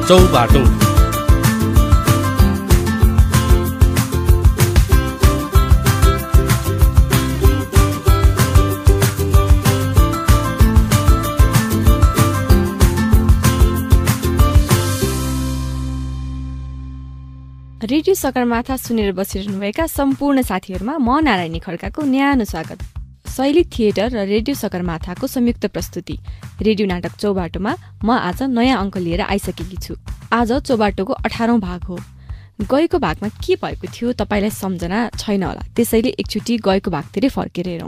Chaubato. Radio Sagarmatha सुनेर बसिरहनुभएका सम्पूर्ण साथीहरूमा म नारायणी खड्काको न्यानो स्वागत। शैली थिएटर र रेडियो सगरमाथाको संयुक्त प्रस्तुति रेडियो नाटक चौबाटोमा म आज नयाँ अङ्क लिएर आइसकेकी छु। आज चौबाटोको 18औं भाग हो। गएको भागमा के भएको थियो तपाईलाई सम्झना छैन होला, त्यसैले एकचोटि गएको भागतिरै फर्केर हेरौँ।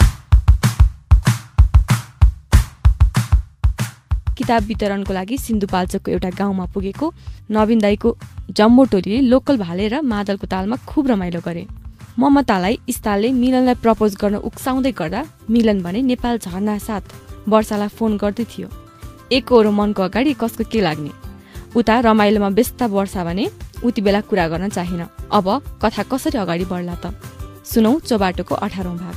किताब वितरणको लागि सिन्धुपाल्चोकको एउटा गाउँमा पुगेको नवीन दाईको जम्बो टोलीले लोकल भाले र मादलको तालमा खुब रमाइलो गरे। ममतालाई इस्तालले मिलनलाई प्रपोज गर्न उक्साउँदै गर्दा मिलन भने नेपाल झर्ना साथ वर्षालाई फोन गर्दै थियो। एक ओरो मनको अगाडि कसको के लाग्ने। उता रमाइलोमा व्यस्त वर्षा भने उति बेला कुरा गर्न चाहिन। अब कथा कसरी अगाडि बढ्ला त? सुनौ चौबाटोको 18औं भाग।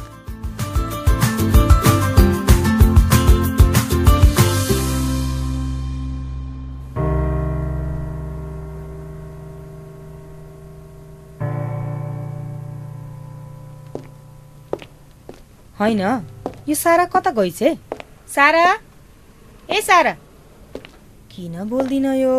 हैन, यो सारा कता गइछे? सारा, ए सारा, किन बोल्दिन यो?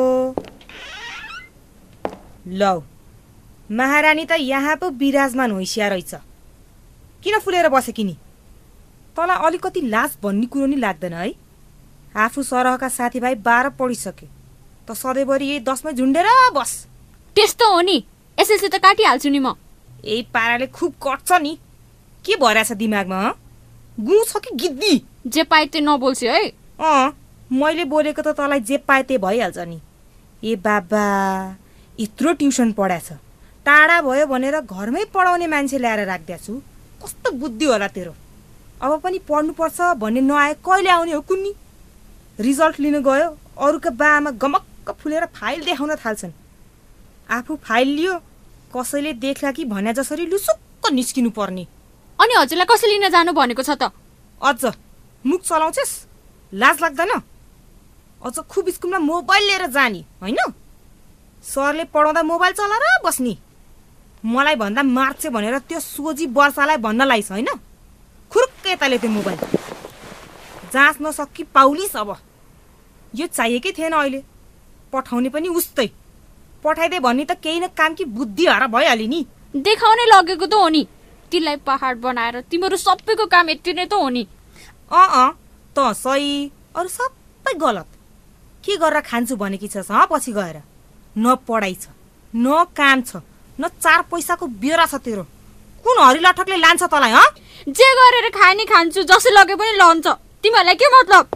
लौ, महारानी त यहाँ पो विराजमान होइसिया रहेछ। किन फुलेर बसेकी नि? तँलाई अलिकति लाज भन्ने कुरो नि लाग्दैन है? आफू सरहका साथीभाइ 12 पढिसके त सधैँभरि यही 10मै झुन्डेर बस। त्यस्तो हो नि, एसएलसी त काटिहाल्छु नि म। यही पाराले खुब कट्छ नि। के भइरहेछ दिमागमा? गु छ कि गिद्दी? जे पाए त्यही नबोल्छु है। मैले बोलेको त तँलाई जे पाए त्यही भइहाल्छ नि। ए बाबा, यत्रो ट्युसन पढाएछ, टाढा भयो भनेर घरमै पढाउने मान्छे ल्याएर राख्दैछु। कस्तो बुद्धि होला तेरो? अब पनि पढ्नुपर्छ भन्ने नआए कहिले आउने हो कुन्नी? रिजल्ट लिन गयो, अरूका बाआमा गमक्क फुलेर फाइल देखाउन थाल्छन्। आफू फाइल लियो, कसैले देख्ला कि भने जसरी लुसुक्क निस्किनु पर्ने। अनि हजुरलाई कसले लिन जानु भनेको छ त? अझ मुख चलाउँछेस? लाज लाग्दैन? अझ खुब स्कुलमा मोबाइल लिएर जानी होइन? सरले पढाउँदा मोबाइल चलाएर बस्नी। मलाई भन्दा मार्छे भनेर त्यो सोझी वर्षालाई भन्न लाइस होइन? खुरुक्क यताले त्यो मोबाइल जाँच नसकी पाउलिस। अब यो चाहिएकै थिएन। अहिले पठाउने पनि उस्तै। पठाइदे भन्ने त केही न काम कि बुद्धि हरा भइहाल्यो नि। देखाउनै लगेको त हो नि। तिमीलाई पहाड बनाएर तिम्रो सबैको काम यति नै त हो नि। त सही, अरू सबै गलत। के गरेर खान्छु भनेकी छस् पछि गएर? न पढाइ छ, न काम छ, न 4 पैसाको बेरा छ तेरो। कुन हरिलठकले लान्छ तँलाई? जे गरेर खाए नि खान्छु, जसै लगे पनि लन्छ। तिमीहरूलाई के मतलब?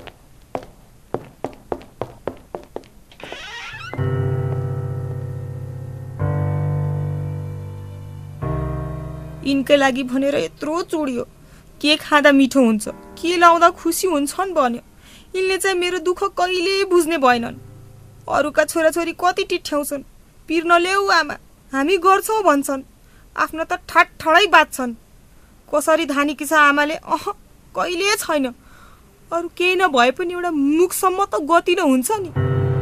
यिनकै लागि भनेर यत्रो चोडियो। के खाँदा मिठो हुन्छ, के लाउँदा खुसी हुन्छन् भन्यो। यिनले चाहिँ मेरो दुःख कहिले बुझ्ने भएनन्। अरूका छोराछोरी कति टिठ्याउँछन्। पिर्न ल्याऊ आमा, हामी गर्छौँ भन्छन्। आफ्नो त ठाडै बाँच्छन्। कसरी धानेकी छ आमाले? कहिले छैन। अरू केही नभए पनि एउटा मुखसम्म त गति न हुन्छ नि।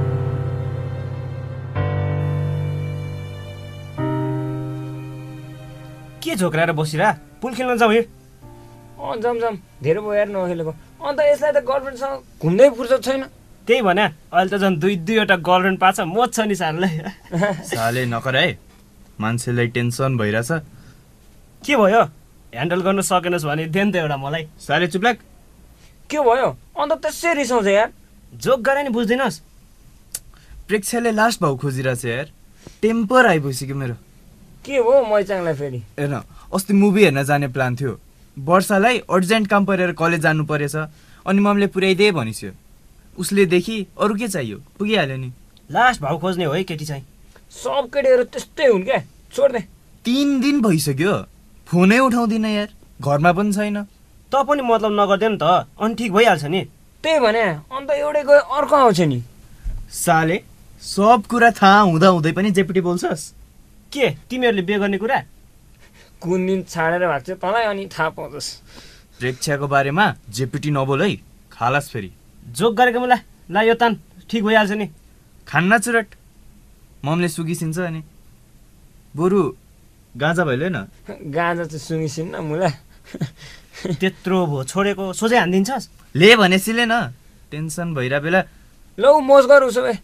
के झोक्राएर बसिरा? पुल खेल्न जाउँ। जाम धेरै भयो यार नखेलेको। अन्त यसलाई त गर्लफ्रेन्डसँग घुम्दै फुर्सद छैन। त्यही भने अहिले त झन् 2-2वटा गर्लफ्रेन्ड पाछ। मोच छ नि साललाई। साले नकर है, मान्छेलाई टेन्सन भइरहेछ। के भयो? ह्यान्डल गर्न सकेनस् भने देन त एउटा मलाई। साले चुप लाग। के भयो? अन्त त्यसै रिसाउँछ यार। जोक गरे नि बुझ्दिनस्? प्रेक्षाले लास्ट भाउ खोजिरहेछ यार। टेम्पर आइपुग्यो मेरो। के हो मैचाङलाई फेरि? हेर्न, अस्ति मुभी हेर्न जाने प्लान थियो। वर्षालाई अर्जेन्ट काम परेर कलेज जानु परेछ, अनि ममले पुर्याइदिए भनिस्यो। उसले देखि अरू के चाहियो, पुगिहाल्यो नि। लास्ट भाउ खोज्ने हो है केटी चाहिँ। सब केटीहरू त्यस्तै हुन् क्या, छोड दे। 3 दिन भइसक्यो, फोनै उठाउँदिन यार। घरमा पनि छैन। त पनि मतलब नगर्दैन त, अनि ठिक भइहाल्छ नि। त्यही भने अन्त एउटै गयो अर्को आउँछ नि। साले सब कुरा थाहा हुँदा हुँदै पनि जेपटी बोल्छस्? के तिमीहरूले बिहे गर्ने कुरा? कुन दिन छाडेर भाग्छ तँलाई अनि थाहा पाउँछस्। प्रेक्षाको बारेमा जेपटी नबोल है, खालास फेरि। जोक गरेको मलाई ला यो तान ठिक भइहाल्छ नि। खान्न चुरट ममले सुगिसिन्छ अनि बरु गाँजा भइले न गाँजा चाहिँ सुँगिसिन् न मुला त्यत्रो भो छोडेको सोझै हानिदिन्छस् ले भनेसिले न टेन्सन भइरा बेला लौ मोज गर उसो भए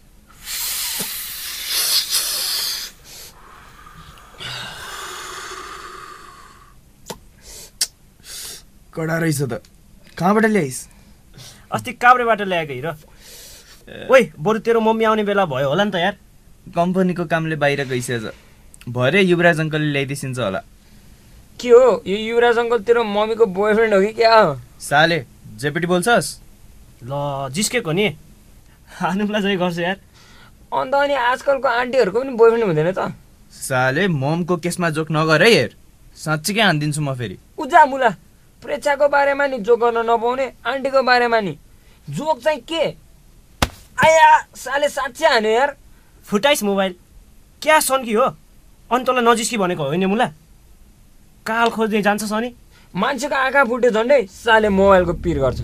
कडा रहेछ त कहाँबाट ल्याइस् अस्ति काभ्रेबाट ल्याएको हिरो ओइ बरु तेरो मम्मी आउने बेला भयो होला नि त यार कम्पनीको कामले बाहिर गइसकेछ भरे युवराज अङ्कलले ल्याइदिसिन्छ होला के हो यो युवराज अङ्कल तेरो मम्मीको बोयफ्रेन्ड हो कि क्या हो साले जेपेटी बोल्छस् ल जिस्केको नि हानुलाई चाहिँ गर्छ यार अन्त अनि आजकलको आन्टीहरूको पनि बोयफ्रेन्ड हुँदैन त साले ममको केसमा जोक नगर है हेर साँच्चीकै हानिदिन्छु म फेरि उजा मुला प्रेक्षाको बारेमा नि जोक गर्न नपाउने आन्टीको बारेमा नि जोक चाहिँ के आया साले साँच्चै हान्यो यार फुटाइस मोबाइल क्या सन्की हो अनि तँलाई नजिस्की भनेको होइन मुला काल खोज्दै जान्छस् अनि मान्छेको आँखा फुट्यो झन्डै साले मोबाइलको पिर गर्छ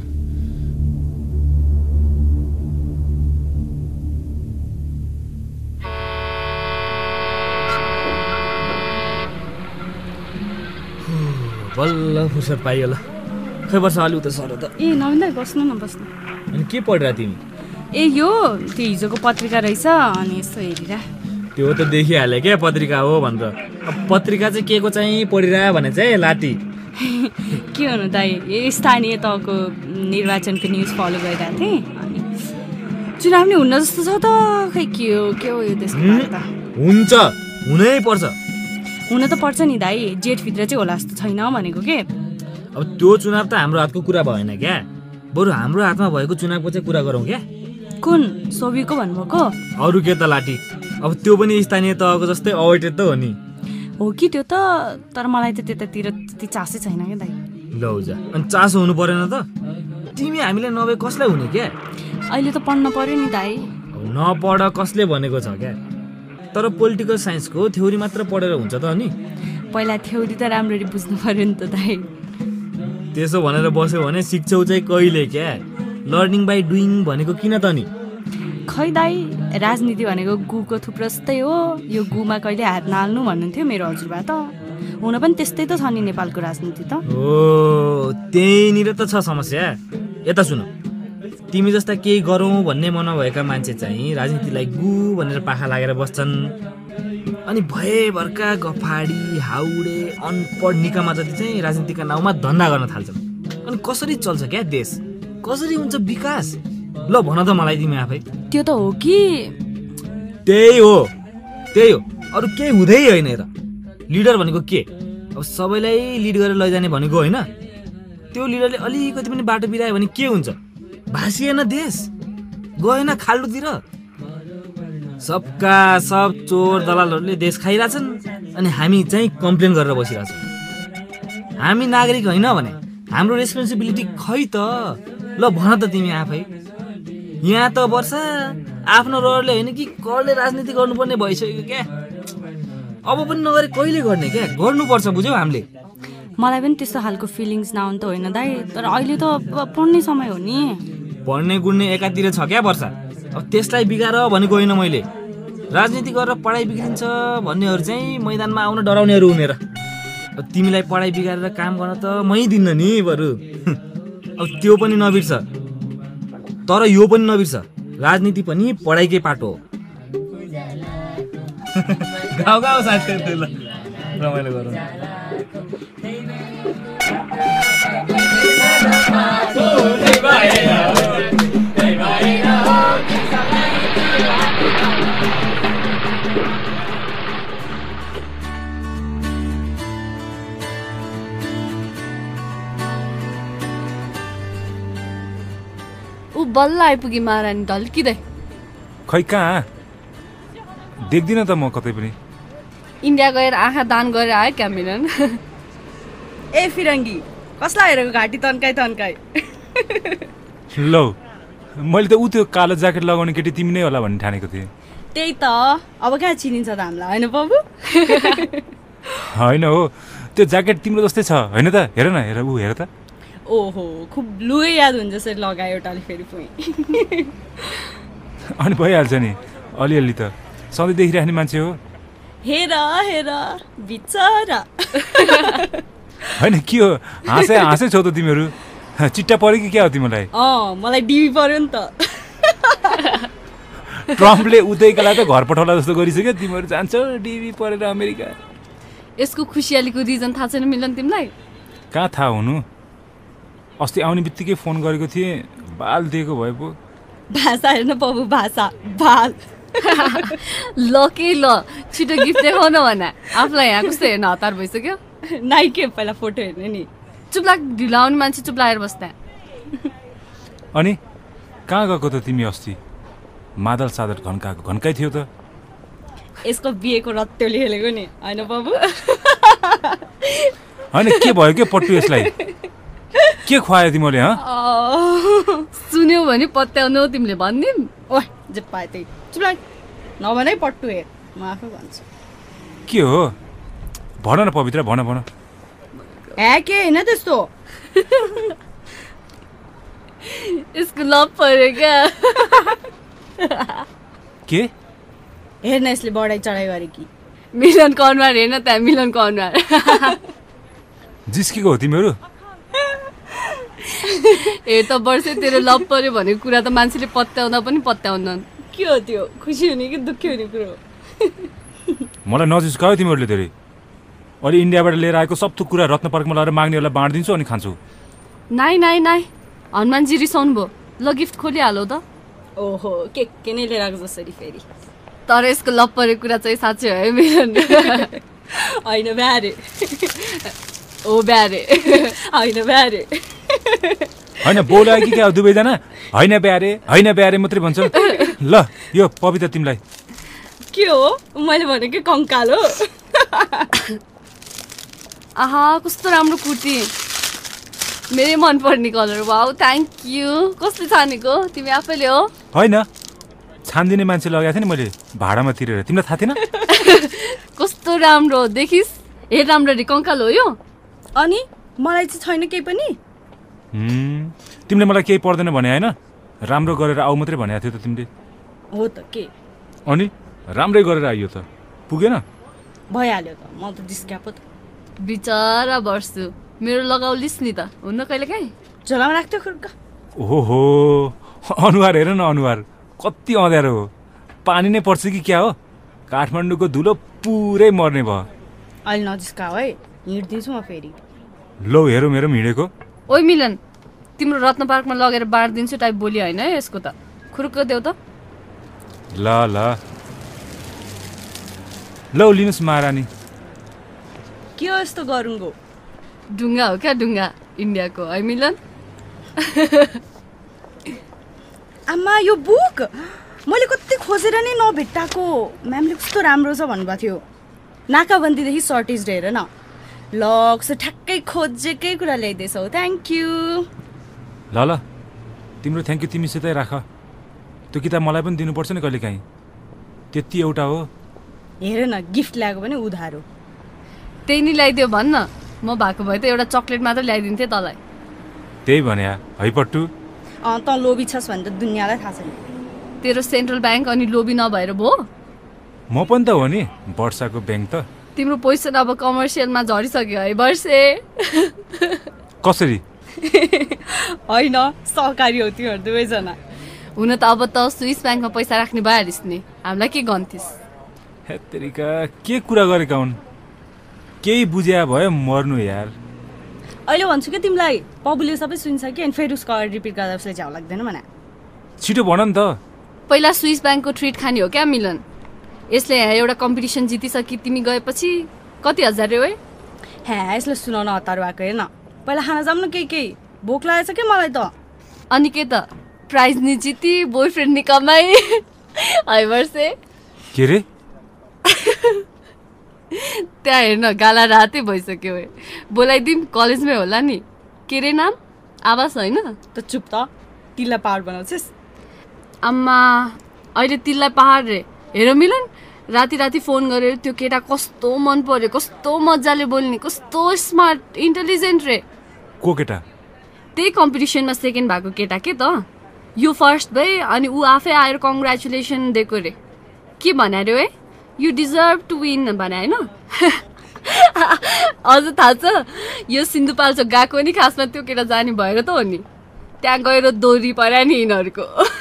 बल्ल फुर्सद पाइयो ल खै वर्ष अलि उता सर त ए नवीन दाइ बस्नु न बस्नु अनि के पढिरह तिमी ए यो त्यो हिजोको पत्रिका रहेछ अनि यसो हेरिरा त्यो त देखिहाल्यो क्या पत्रिका हो भनेर अब पत्रिका चाहिँ के को चाहिँ पढिरह भने चाहिँ लाटी के हुनु दाइ यो स्थानीय तहको निर्वाचनको न्युज फलो गरिरहेको थिएँ अनि चुनाव नि हुन जस्तो छ त खै के हो यो देशको बारे त हुन्छ हुनै पर्छ हुन त पर्छ नि दाइ जेठभित्र चाहिँ होला जस्तो छैन भनेको के अब त्यो चुनाव त हाम्रो हातको कुरा भएन क्या बरु हाम्रो हातमा भएको चुनावको चाहिँ कुरा गरौँ क्या कुन सोभिको भन्नुभएको अरू के त लाटी अब त्यो पनि स्थानीय तहको जस्तै अवेटेड त हो नि हो कि त्यो त तर मलाई त त्यतातिर त्यति चासै छैन क्या दाइ लौ जा अनि चासो हुनु परेन त तिमी हामीले नभए कसलाई हुने क्या अहिले त पढ्न पर्यो नि दाइ नपढ कसले भनेको छ क्या तर पोलिटिकल साइन्सको थ्योरी मात्र पढेर हुन्छ त अनि पहिला थ्योरी त राम्ररी बुझ्नु पर्यो नि त दाइ त्यसो भनेर बस्यो भने शिक्षौ चाहिँ कहिले क्या लर्निङ बाई डुइङ भनेको किन त नि खै दाइ राजनीति भनेको गुको थुप्रो जस्तै हो यो गुमा कहिले हात नहाल्नु भन्नुहुन्थ्यो मेरो हजुरबा त हुन पनि त्यस्तै त छ नि नेपालको राजनीति त हो त्यहीँनिर त छ समस्या यता सुन तिमी जस्ता केही गरौँ भन्ने मन भएका मान्छे चाहिँ राजनीतिलाई गु भनेर पाखा लागेर बस्छन् अनि भएभरका गफाडी हाउडे अनपढ निकामा जति चाहिँ राजनीतिका नाउँमा धन्दा गर्न थाल्छन् अनि कसरी चल्छ क्या देश कसरी हुन्छ विकास ल भन त मलाई तिमी आफै त्यो त हो कि त्यही हो अरू केही हुँदै होइन र लिडर भनेको के अब सबैलाई लिड गरेर लैजाने भनेको होइन त्यो लिडरले अलिकति पनि बाटो बिरायो भने के हुन्छ भासिएन देश गएन खाल्डोतिर सबका सब चोर दलालहरूले देश खाइरहेछन् अनि हामी चाहिँ कम्प्लेन गरेर बसिरहेछौँ हामी नागरिक होइन भने हाम्रो रेस्पोन्सिबिलिटी खै त ल भन त तिमी आफै यहाँ त वर्षा आफ्नो रहरले होइन कि करले राजनीति गर्नुपर्ने भइसक्यो क्या अब पनि नगरे कहिले गर्ने क्या गर्नुपर्छ बुझ्यौ हामीले मलाई पनि त्यस्तो खालको फिलिङ्स नआउनु त होइन दाइ तर अहिले त पढ्ने समय हो नि पढ्ने गुड्ने एकातिर छ क्या वर्षा अब त्यसलाई बिगार भनेको होइन मैले राजनीति गरेर पढाइ बिग्रिन्छ भन्नेहरू चाहिँ मैदानमा आउन डराउनेहरू हुनेर अब तिमीलाई पढाइ बिगारेर काम गर्न त मै दिन्न नि बरु अब त्यो पनि नबिर्छ तर यो पनि नबिर्छ राजनीति पनि पढाइकै पाटो हो गाउँ गाउँ साथीहरू रमाइलो गरौँ ऊ बल्ल आइपुगी महारानी ढल्किँदै खै कहाँ देख्दिनँ त म कतै पनि इन्डिया गएर आँखा दान गरेर आयो क्या मिलन ए फिरङ्गी कसलाई हेरेको घाँटी तन्काई लौ मैले त ऊ त्यो कालो ज्याकेट लगाउने केटी तिमी नै होला भन्ने ठानेको थिएँ त्यही त अब कहाँ चिनिन्छ त हामीलाई होइन बाबु होइन हो त्यो ज्याकेट तिम्रो जस्तै छ होइन त हेर न हेर ऊ हेर त ओहो खुब ब्लुए याद हुन्छ यसरी लगायो टाली फेरि पुइ अनि भइहाल्छ नि अलिअलि त सधैँ देखिराख्ने मान्छे हो हेर हेर बिचरा होइन के हो हाँसै छौ त तिमीहरू चिट्टा पऱ्यो कि क्या हो तिमीलाई मलाई डिबी पर्यो नि त ट्रम्पले उतैकालाई त घर पठाउला जस्तो गरिसक्यो तिमीहरू जान्छ डिबी परेर अमेरिका यसको खुसियालीको रिजन थाहा छैन मिलन तिमीलाई कहाँ थाहा हुनु अस्ति आउने बित्तिकै फोन गरेको थिएँ बाल दिएको भए पो भाषा हेर्न बाबु भाषा बाल ल के ल छिटो गिफ्ट देखाउन भन आफूलाई यहाँ कस्तो हेर्न हतार भइसक्यो नाइ के पहिला फोटो हेर्ने नि चुप्लाक ढिलो आउने मान्छे चुप्लाएर बस्दा अनि कहाँ गएको त तिमी अस्ति मादल सादर घन्काइ थियो त यसको बिहेको रत्तेले हेलेको नि होइन बाबु होइन के भयो के पट्टु यसलाई के खुवायो तिमीले सुन्यौ भने पत्याउनु तिमीले भनिदिम ओह जे पाए त्यही चुप्लाक नभनै पट्टु हेर म आफै भन्छु के हो भन न पवित्र भन के होइन त्यस्तो यसको लभ पर्यो क्या के हेर्न यसले बढाइ चढाइ गरे कि मिलनको अनुहार हेर्न त्यहाँ मिलनको अनुहार जिस्केको हो तिमीहरू हेर त वर्षै तेरो लभ पर्यो भनेको कुरा त मान्छेले पत्याउँदा पनि पत्याउँदैन के हो त्यो खुसी हुने कि दुःखी हुने कुरो मलाई नजिस्कायो तिमीहरूले धेरै अहिले इन्डियाबाट लिएर आएको सब थुक कुरा रत्न पार्कमा लगेर माग्नेहरूलाई बाँडिदिन्छु अनि खान्छु नाइ हनुमानजी रिसाउनु भयो ल गिफ्ट खोलिहालौ त ओहो के नै लिएर आएको जसरी फेरि तर यसको लभ परेको कुरा चाहिँ साँच्चै हो है मिलन होइन ब्यारे ओ ब्यारे होइन ब्यारे होइन बोलायो कि क्या दुवैजना होइन ब्यारे मात्रै भन्छ ल यो पवित्र तिमीलाई के हो मैले भनेको कङ्काल हो आहा कस्तो राम्रो कुर्ती मेरै मनपर्ने कलर वाउ थ्याङ्क यू कसले छानेको तिमी आफैले हो होइन छानिदिने मान्छे लगाएको थिएँ नि मैले भाडामा तिरेर तिमीलाई थाहा थिएन कस्तो राम्रो देखिस् हेर राम्ररी कङ्काल हो यो अनि मलाई चाहिँ छैन केही पनि तिमीले मलाई केही पर्दैन भने होइन राम्रो गरेर आऊ मात्रै भनेको थियो त तिमीले हो त के अनि राम्रै गरेर आइयो त पुगेन भइहाल्यो त म त डिस्क्या पो त बिचरा बस्छु मेरो लगाउलिस् नि त हुन्न कहिले काहीँ झोलामा राख्थ्यो खुर्का ओहो अनुहार हेर न अनुहार कति अँध्यारो हो पानी नै पर्छ कि क्या हो काठमाडौँको धुलो पुरै मर्ने भयो अहिले नजिस्का है हिँड्दिन्छु म फेरि लौ हेरौँ हिँडेको ओइ मिलन तिम्रो रत्न पार्कमा लगेर बाँडिदिन्छु टाइप बोली होइन है यसको त खुर्क देऊ त ल लौ लिनुहोस् महारानी के हो यस्तो गरुङ्गो ढुङ्गा हो क्या ढुङ्गा इन्डियाको है मिलन आमा यो बुक मैले कति खोजेर नि नभेट्टाएको म्यामले कस्तो राम्रो छ भन्नुभएको थियो नाकाबन्दीदेखि सर्टेज हेर न ल कस्तो ठ्याक्कै खोजेकै कुरा ल्याइदिएछौ थ्याङ्क यू ल तिम्रो थ्याङ्क यू तिमीसितै राख त्यो किताब मलाई पनि दिनुपर्छ नि कहिले काहीँ त्यति एउटा हो हेर न गिफ्ट ल्याएको पनि उधार हो त्यही नि ल्याइदियो भन्न म भएको भए त एउटा चक्लेट मात्र ल्याइदिन्थेँ तँलाई त्यही भने है पट्टु त लोभी छस् भने त दुनियाँलाई थाहा छैन तेरो सेन्ट्रल ब्याङ्क अनि लोभी नभएर भयो म पनि त हो नि वर्षाको ब्याङ्क त तिम्रो पैसा अब कमर्सियलमा झरिसक्यो है वर्षे कसरी होइन सहकारी हो तिमीहरू दुवैजना हुन त अब त स्विस ब्याङ्कमा पैसा राख्ने भइहालिस् नि हामीलाई के गन्थिस् हेत्तेरिका के कुरा गरेका हुन् केही बुझ्या भयो मर्नु यार अहिले भन्छु कि तिमीलाई पबुले सबै सुन्छ कि अनि फेरि उसको अगाडि रिपिट गर्दा उसलाई झ्याउ लाग्दैन भने छिटो भन नि त पहिला स्विस ब्याङ्कको ट्रिट खाने हो क्या मिलन यसले यहाँ एउटा कम्पिटिसन जितिसकि तिमी गएपछि कति हजार हो हे यसलाई सुनाउन हतार भएको हेर्न पहिला खाना जाऊँ न केही भोक लागेछ कि मलाई त अनि के त प्राइज नि जिती बोयफ्रेन्ड नि कमाई है वर्षे के रे त्यहाँ हेर्न गाला रातै भइसक्यो बोलाइदिउँ कलेजमै होला नि के रे नाम आवास होइन त चुप त तिललाई पहाड बनाउँछस् आम्मा अहिले तिललाई पहाड रे हेर मिलन राति फोन गरेर त्यो केटा कस्तो मन पर्यो कस्तो मजाले बोल्ने कस्तो स्मार्ट इन्टेलिजेन्ट रे को केटा त्यही कम्पिटिसनमा सेकेन्ड भएको केटा के त यो फर्स्ट भए अनि ऊ आफै आएर कङ्ग्रेचुलेसन दिएको रे के भने अरे है यु डिजर्भ टु विन भने होइन अझ थाहा छ यो सिन्धुपाल्चोक गएको नि खासमा त्यो केटा जाने भएर त हो नि त्यहाँ गएर दोरी पर्या नि यिनीहरूको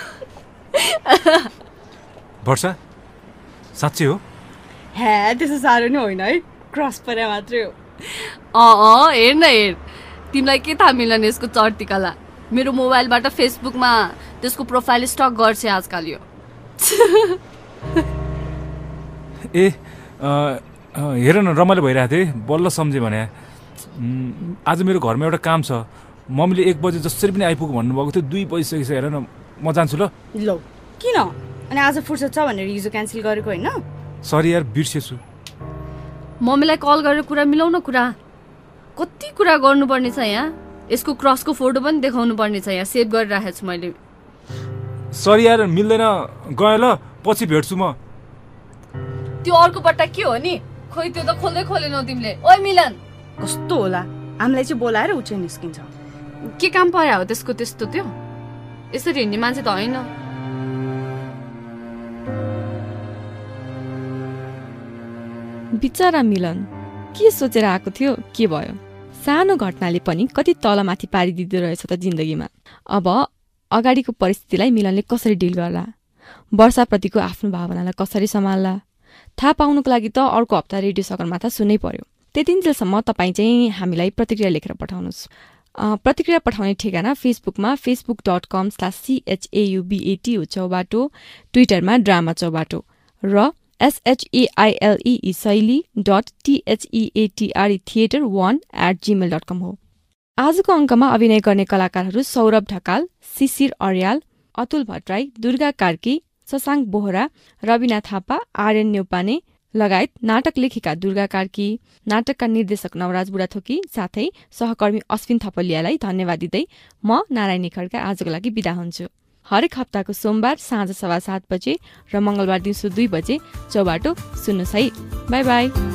वर्षा साँच्चै हो हे त्यस्तो साह्रो नै होइन है क्रस पर्या मात्रै हो हेर न हेर तिमीलाई के थाहा मिलन यसको चर्तिकला मेरो मोबाइलबाट फेसबुकमा त्यसको प्रोफाइल स्टक गर्छ आजकल यो ए हेर न रमाइलो भइरहेको थिएँ बल्ल सम्झेँ भने आज मेरो घरमा एउटा काम छ मम्मीले 1 बजे जसरी पनि आइपुग भन्नुभएको थियो 2 बजिसकेछ हेर न म जान्छु ल किन अनि आज फुर्सद छ भनेर हिजो क्यान्सल गरेको होइन सरी यार बिर्सेछु मम्मीलाई कल गरेर कुरा मिलाउन कुरा कति कुरा गर्नुपर्ने छ यहाँ यसको क्रसको फोटो पनि देखाउनु पर्ने छ यहाँ सेभ गरिराखेको छु मैले सरी यार मिल्दैन गएँ ल पछि भेट्छु म त्यो अर्को पट्टा के हो नि खोइ त्यो त खोल्दै खोलेनौ तिमीले ओइ मिलन कस्तो होला हामीलाई चाहिँ बोलाएर ऊ चाहिँ निस्किन्छ के काम पर्या हो त्यसको त्यस्तो त्यो यसरी हिँड्ने मान्छे त होइन बिचरा मिलन के सोचेर आएको थियो के भयो सानो घटनाले पनि कति तलमाथि पारिदिँदो रहेछ त जिन्दगीमा अब अगाडिको परिस्थितिलाई मिलनले कसरी डिल गर्ला वर्षाप्रतिको आफ्नो भावनालाई कसरी सम्हाल्ला थाहा पाउनुको लागि त अर्को हप्ता रेडियो सगरमाथा सुन्नै पर्यो त्यतिन्जेलसम्म तपाईँ चाहिँ हामीलाई प्रतिक्रिया लेखेर पठाउनुहोस् प्रतिक्रिया पठाउने ठेगाना फेसबुकमा facebook.com/CHAUBAT हो चौबाटो ट्विटरमा ड्रामा चौबाटो र SHAILE shaili.theatre1@gmail.com हो आजको अङ्कमा अभिनय गर्ने कलाकारहरू सौरभ ढकाल शिशिर अर्याल अतुल भट्टराई दुर्गा कार्की शशाङ्क बोहरा रविना थापा आर्यन न्यौपाने लगायत नाटक लेखिका दुर्गा कार्की नाटकका निर्देशक नवराज बुढाथोकी साथै सहकर्मी अश्विन थपलियालाई धन्यवाद दिँदै म नारायणी खड्का आजको लागि बिदा हुन्छु हरेक हप्ताको सोमबार साँझ 7:15 बजे र मंगलबार दिउँसो 2 बजे चौबाटो सुन्नुहोस् है बाई बाई